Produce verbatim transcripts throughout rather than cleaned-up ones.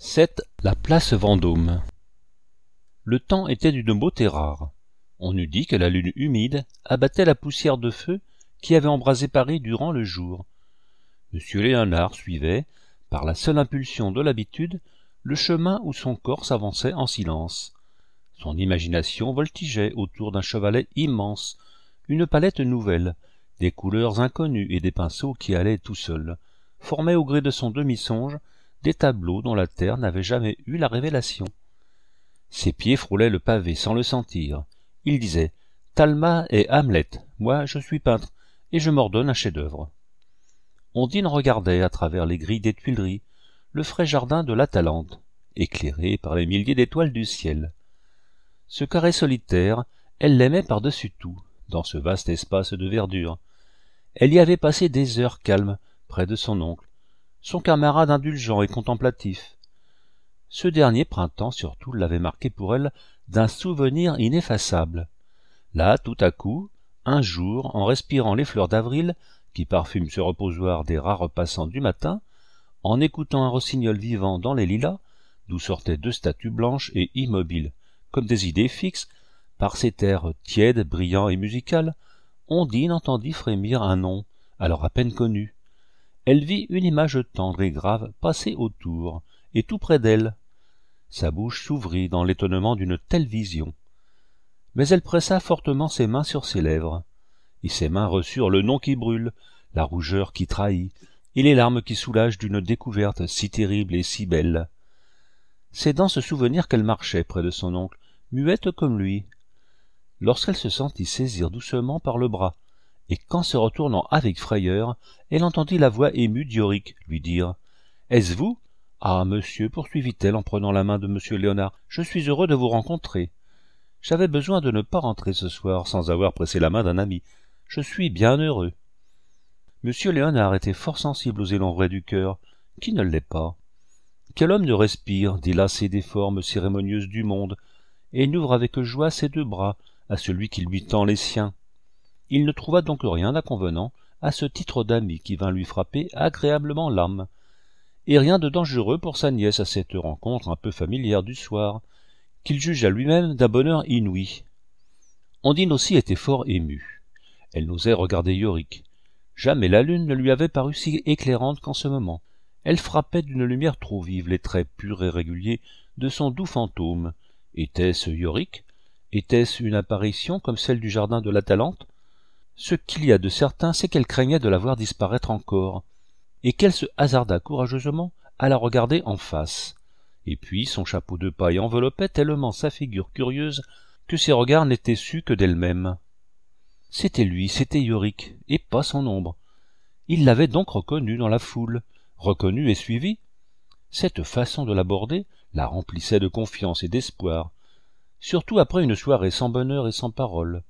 sept. La place Vendôme. Le temps était d'une beauté rare. On eût dit que la lune humide abattait la poussière de feu qui avait embrasé Paris durant le jour. Monsieur Léonard suivait, par la seule impulsion de l'habitude, le chemin où son corps s'avançait en silence. Son imagination voltigeait autour d'un chevalet immense, une palette nouvelle, des couleurs inconnues et des pinceaux qui allaient tout seuls, formaient au gré de son demi-songe des tableaux dont la terre n'avait jamais eu la révélation. Ses pieds frôlaient le pavé sans le sentir. Il disait « Talma et Hamlet, moi je suis peintre, et je m'ordonne un chef-d'œuvre. » Ondine regardait à travers les grilles des Tuileries le frais jardin de l'Atalante, éclairé par les milliers d'étoiles du ciel. Ce carré solitaire, elle l'aimait par-dessus tout, dans ce vaste espace de verdure. Elle y avait passé des heures calmes près de son oncle, son camarade indulgent et contemplatif. Ce dernier printemps surtout l'avait marqué pour elle d'un souvenir ineffaçable. Là, tout à coup, un jour, en respirant les fleurs d'avril qui parfument ce reposoir des rares passants du matin, en écoutant un rossignol vivant dans les lilas, d'où sortaient deux statues blanches et immobiles, comme des idées fixes, par cet air tiède, brillant et musical, Ondine entendit frémir un nom, alors à peine connu. Elle vit une image tendre et grave passer autour, et tout près d'elle. Sa bouche s'ouvrit dans l'étonnement d'une telle vision. Mais elle pressa fortement ses mains sur ses lèvres, et ses mains reçurent le nom qui brûle, la rougeur qui trahit, et les larmes qui soulagent d'une découverte si terrible et si belle. C'est dans ce souvenir qu'elle marchait près de son oncle, muette comme lui, lorsqu'elle se sentit saisir doucement par le bras, et qu'en se retournant avec frayeur, elle entendit la voix émue d'Yorick lui dire « Est-ce vous ? Ah, monsieur, poursuivit-elle en prenant la main de monsieur Léonard, je suis heureux de vous rencontrer. J'avais besoin de ne pas rentrer ce soir sans avoir pressé la main d'un ami. Je suis bien heureux. » Monsieur Léonard était fort sensible aux élans vrais du cœur. Qui ne l'est pas? Quel homme ne respire, délassé des formes cérémonieuses du monde, et n'ouvre avec joie ses deux bras à celui qui lui tend les siens? Il ne trouva donc rien d'inconvenant à ce titre d'ami qui vint lui frapper agréablement l'âme, et rien de dangereux pour sa nièce à cette rencontre un peu familière du soir, qu'il jugea lui-même d'un bonheur inouï. Ondine aussi était fort émue. Elle n'osait regarder Yorick. Jamais la lune ne lui avait paru si éclairante qu'en ce moment. Elle frappait d'une lumière trop vive les traits purs et réguliers de son doux fantôme. Était-ce Yorick? Était-ce une apparition comme celle du jardin de l'Atalante? Ce qu'il y a de certain, c'est qu'elle craignait de la voir disparaître encore, et qu'elle se hasarda courageusement à la regarder en face. Et puis son chapeau de paille enveloppait tellement sa figure curieuse que ses regards n'étaient sus que d'elle-même. C'était lui, c'était Yorick, et pas son ombre. Il l'avait donc reconnu dans la foule, reconnu et suivi. Cette façon de l'aborder la remplissait de confiance et d'espoir, surtout après une soirée sans bonheur et sans parole.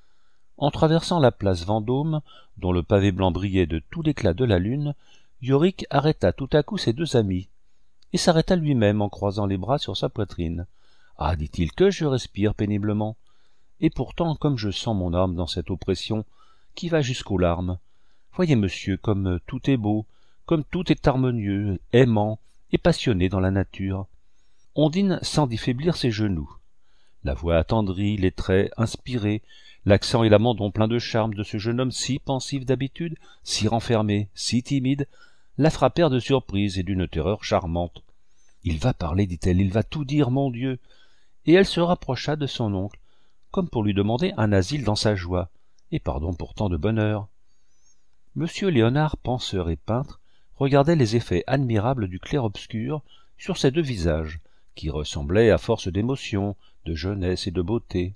En traversant la place Vendôme, dont le pavé blanc brillait de tout l'éclat de la lune, Yorick arrêta tout à coup ses deux amis, et s'arrêta lui-même en croisant les bras sur sa poitrine. « Ah, dit-il, que je respire péniblement, et pourtant comme je sens mon âme dans cette oppression qui va jusqu'aux larmes. Voyez, monsieur, comme tout est beau, comme tout est harmonieux, aimant et passionné dans la nature. » Ondine sentit faiblir ses genoux. La voix attendrie, les traits inspirés, l'accent et l'abandon plein de charme de ce jeune homme si pensif d'habitude, si renfermé, si timide, la frappèrent de surprise et d'une terreur charmante. « Il va parler, dit-elle, il va tout dire, mon Dieu !» Et elle se rapprocha de son oncle, comme pour lui demander un asile dans sa joie, et pardon pour tant de bonheur. Monsieur Léonard, penseur et peintre, regardait les effets admirables du clair-obscur sur ces deux visages, qui ressemblaient à force d'émotion, de jeunesse et de beauté.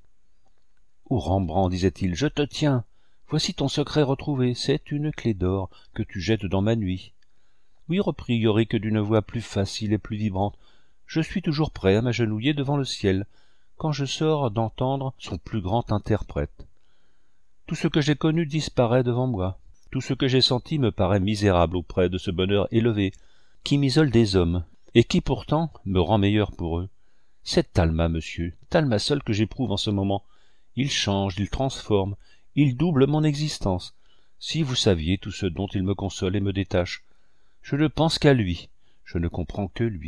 « Ô Rembrandt, disait-il, je te tiens. Voici ton secret retrouvé, c'est une clé d'or que tu jettes dans ma nuit. » « Oui, reprit Yorick d'une voix plus facile et plus vibrante, je suis toujours prêt à m'agenouiller devant le ciel, quand je sors d'entendre son plus grand interprète. Tout ce que j'ai connu disparaît devant moi, tout ce que j'ai senti me paraît misérable auprès de ce bonheur élevé, qui m'isole des hommes, et qui pourtant me rend meilleur pour eux. C'est Talma, monsieur, Talma seul que j'éprouve en ce moment. Il change, il transforme, il double mon existence. Si vous saviez tout ce dont il me console et me détache. Je ne pense qu'à lui, je ne comprends que lui.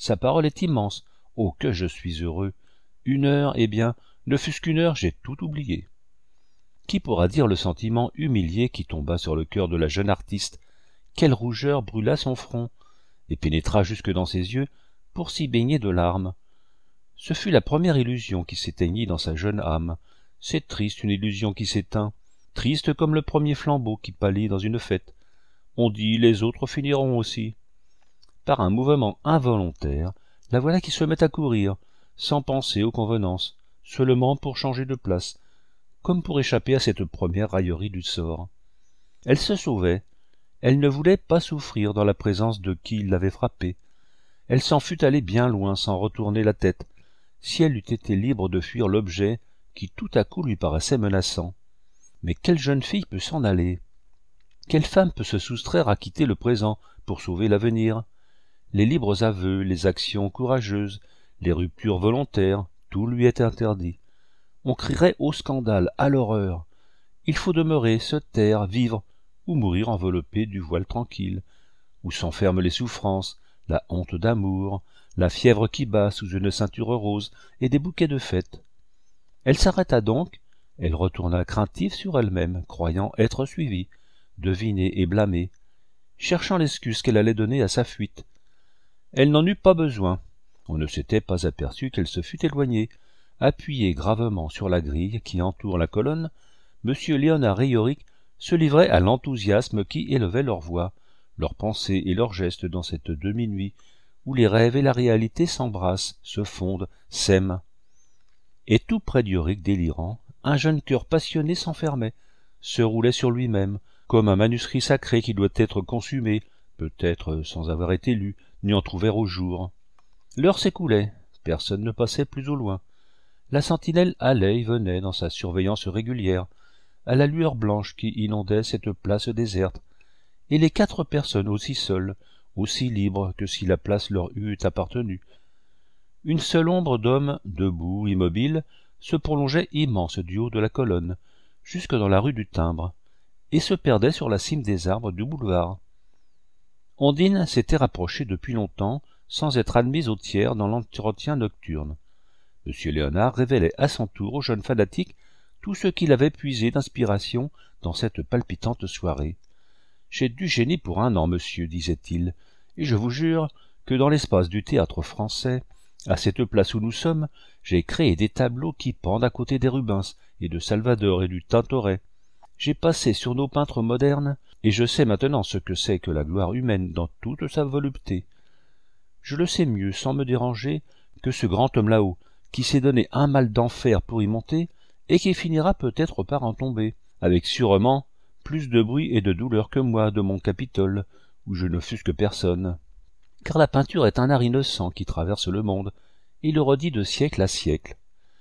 Sa parole est immense. Oh, que je suis heureux! Une heure, eh bien, ne fût-ce qu'une heure, j'ai tout oublié. » Qui pourra dire le sentiment humilié qui tomba sur le cœur de la jeune artiste? Quelle rougeur brûla son front et pénétra jusque dans ses yeux pour s'y baigner de larmes. Ce fut la première illusion qui s'éteignit dans sa jeune âme. C'est triste, une illusion qui s'éteint, triste comme le premier flambeau qui pâlit dans une fête. On dit, les autres finiront aussi. Par un mouvement involontaire, la voilà qui se met à courir, sans penser aux convenances, seulement pour changer de place, comme pour échapper à cette première raillerie du sort. Elle se sauvait, elle ne voulait pas souffrir dans la présence de qui l'avait frappée. Elle s'en fût allée bien loin sans retourner la tête, si elle eût été libre de fuir l'objet qui tout à coup lui paraissait menaçant. Mais quelle jeune fille peut s'en aller? Quelle femme peut se soustraire à quitter le présent pour sauver l'avenir? Les libres aveux, les actions courageuses, les ruptures volontaires, tout lui est interdit. On crierait au scandale, à l'horreur. Il faut demeurer, se taire, vivre, ou mourir enveloppé du voile tranquille, où s'enferment les souffrances, la honte d'amour, la fièvre qui bat sous une ceinture rose et des bouquets de fête. Elle s'arrêta donc, elle retourna craintive sur elle-même, croyant être suivie, devinée et blâmée, cherchant l'excuse qu'elle allait donner à sa fuite. Elle n'en eut pas besoin. On ne s'était pas aperçu qu'elle se fût éloignée. Appuyé gravement sur la grille qui entoure la colonne, M. Léonard et Yorick se livraient à l'enthousiasme qui élevait leur voix, leurs pensées et leurs gestes dans cette demi-nuit où les rêves et la réalité s'embrassent, se fondent, s'aiment. Et tout près d'Yorick délirant, un jeune cœur passionné s'enfermait, se roulait sur lui-même, comme un manuscrit sacré qui doit être consumé, peut-être sans avoir été lu, ni entrouvert au jour. L'heure s'écoulait, personne ne passait plus au loin. La sentinelle allait et venait dans sa surveillance régulière, à la lueur blanche qui inondait cette place déserte, et les quatre personnes aussi seules, aussi libres que si la place leur eût appartenu. Une seule ombre d'homme, debout, immobile, se prolongeait immense du haut de la colonne, jusque dans la rue du Timbre, et se perdait sur la cime des arbres du boulevard. Ondine s'était rapprochée depuis longtemps, sans être admise au tiers dans l'entretien nocturne. M. Léonard révélait à son tour au jeune fanatique tout ce qu'il avait puisé d'inspiration dans cette palpitante soirée. « J'ai du génie pour un an, monsieur, disait-il, et je vous jure que dans l'espace du théâtre français, à cette place où nous sommes, j'ai créé des tableaux qui pendent à côté des Rubens et de Salvador et du Tintoret. J'ai passé sur nos peintres modernes, et je sais maintenant ce que c'est que la gloire humaine dans toute sa volupté. Je le sais mieux, sans me déranger, que ce grand homme là-haut, qui s'est donné un mal d'enfer pour y monter, et qui finira peut-être par en tomber, avec sûrement plus de bruit et de douleur que moi de mon Capitole, où je n'offusque personne. Car la peinture est un art innocent qui traverse le monde, et le redit de siècle à siècle.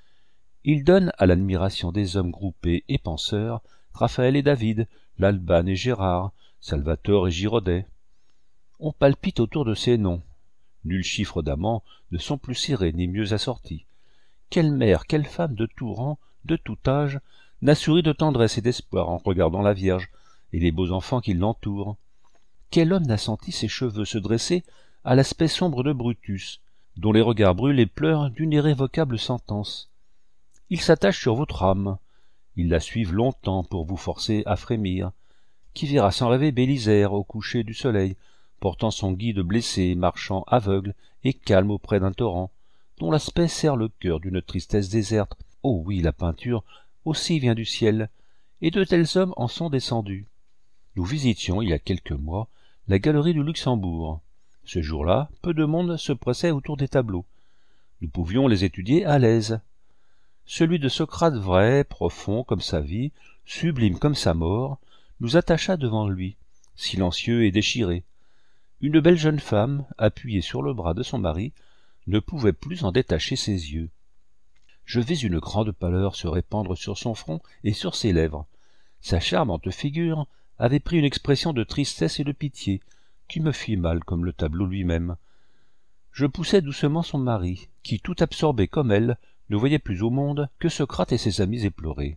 Il donne à l'admiration des hommes groupés et penseurs Raphaël et David, l'Albane et Gérard, Salvator et Girodet. On palpite autour de ces noms. Nul chiffre d'amants ne sont plus serrés ni mieux assortis. Quelle mère, quelle femme de tout rang, de tout âge, n'a souri de tendresse et d'espoir en regardant la Vierge et les beaux enfants qui l'entourent? Quel homme n'a senti ses cheveux se dresser à l'aspect sombre de Brutus, dont les regards brûlés pleurent d'une irrévocable sentence? Ils s'attachent sur votre âme, ils la suivent longtemps pour vous forcer à frémir. Qui verra sans rêver Bélisère au coucher du soleil, portant son guide blessé, marchant aveugle et calme auprès d'un torrent, dont l'aspect serre le cœur d'une tristesse déserte? Oh oui, la peinture aussi vient du ciel, et de tels hommes en sont descendus. Nous visitions, il y a quelques mois, la galerie du Luxembourg. Ce jour-là, peu de monde se pressait autour des tableaux. Nous pouvions les étudier à l'aise. Celui de Socrate vrai, profond comme sa vie, sublime comme sa mort, nous attacha devant lui, silencieux et déchiré. Une belle jeune femme, appuyée sur le bras de son mari, ne pouvait plus en détacher ses yeux. Je vis une grande pâleur se répandre sur son front et sur ses lèvres. Sa charmante figure avait pris une expression de tristesse et de pitié, qui me fit mal comme le tableau lui-même. Je poussai doucement son mari, qui, tout absorbé comme elle, ne voyait plus au monde que Socrate et ses amis éplorés.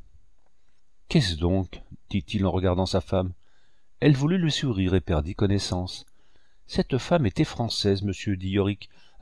« Qu'est-ce donc ?» dit-il en regardant sa femme. Elle voulut lui sourire et perdit connaissance. « Cette femme était française, monsieur, dit Yorick,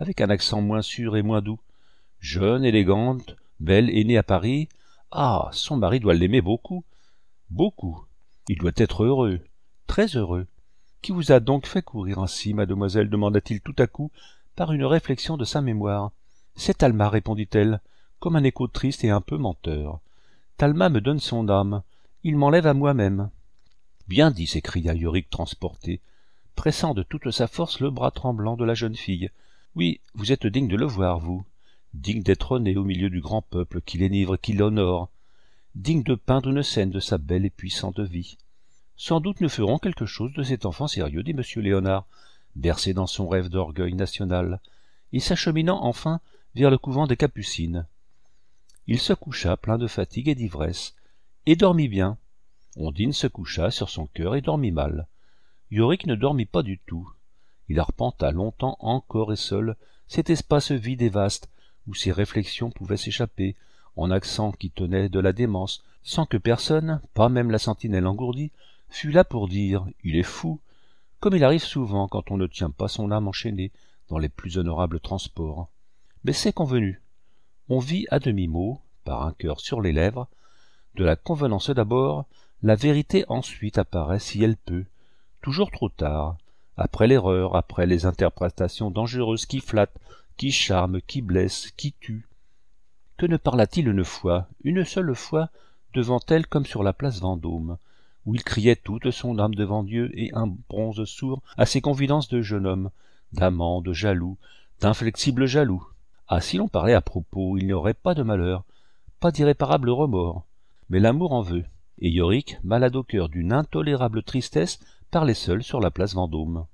avec un accent moins sûr et moins doux. Jeune, élégante, belle et née à Paris. Ah, son mari doit l'aimer beaucoup. Beaucoup. Il doit être heureux, très heureux. Qui vous a donc fait courir ainsi, mademoiselle, demanda-t-il tout à coup, par une réflexion de sa mémoire. C'est Talma, répondit-elle, comme un écho triste et un peu menteur. Talma me donne son âme, il m'enlève à moi-même. Bien dit, s'écria Yorick transporté, pressant de toute sa force le bras tremblant de la jeune fille. Oui, vous êtes digne de le voir, vous, digne d'être né au milieu du grand peuple qui l'énivre, qui l'honore, digne de peindre une scène de sa belle et puissante vie. Sans doute nous ferons quelque chose de cet enfant sérieux, dit monsieur Léonard, bercé dans son rêve d'orgueil national, et s'acheminant enfin vers le couvent des Capucines. Il se coucha plein de fatigue et d'ivresse, et dormit bien. Ondine se coucha sur son cœur et dormit mal. Yorick ne dormit pas du tout. Il arpenta longtemps encore et seul cet espace vide et vaste où ses réflexions pouvaient s'échapper, en accents qui tenaient de la démence, sans que personne, pas même la sentinelle engourdie, fût là pour dire « il est fou », comme il arrive souvent quand on ne tient pas son âme enchaînée dans les plus honorables transports. Mais c'est convenu. On vit à demi-mot, par un cœur sur les lèvres, de la convenance d'abord, la vérité ensuite apparaît si elle peut, toujours trop tard, après l'erreur, après les interprétations dangereuses qui flattent, qui charment, qui blessent, qui tuent. Que ne parla-t-il une fois, une seule fois, devant elle comme sur la place Vendôme, où il criait toute son âme devant Dieu et un bronze sourd à ses confidences de jeune homme, d'amant, de jaloux, d'inflexible jaloux. Ah, si l'on parlait à propos, il n'y aurait pas de malheur, pas d'irréparable remords, mais l'amour en veut, et Yorick, malade au cœur d'une intolérable tristesse, parlait seul sur la place Vendôme.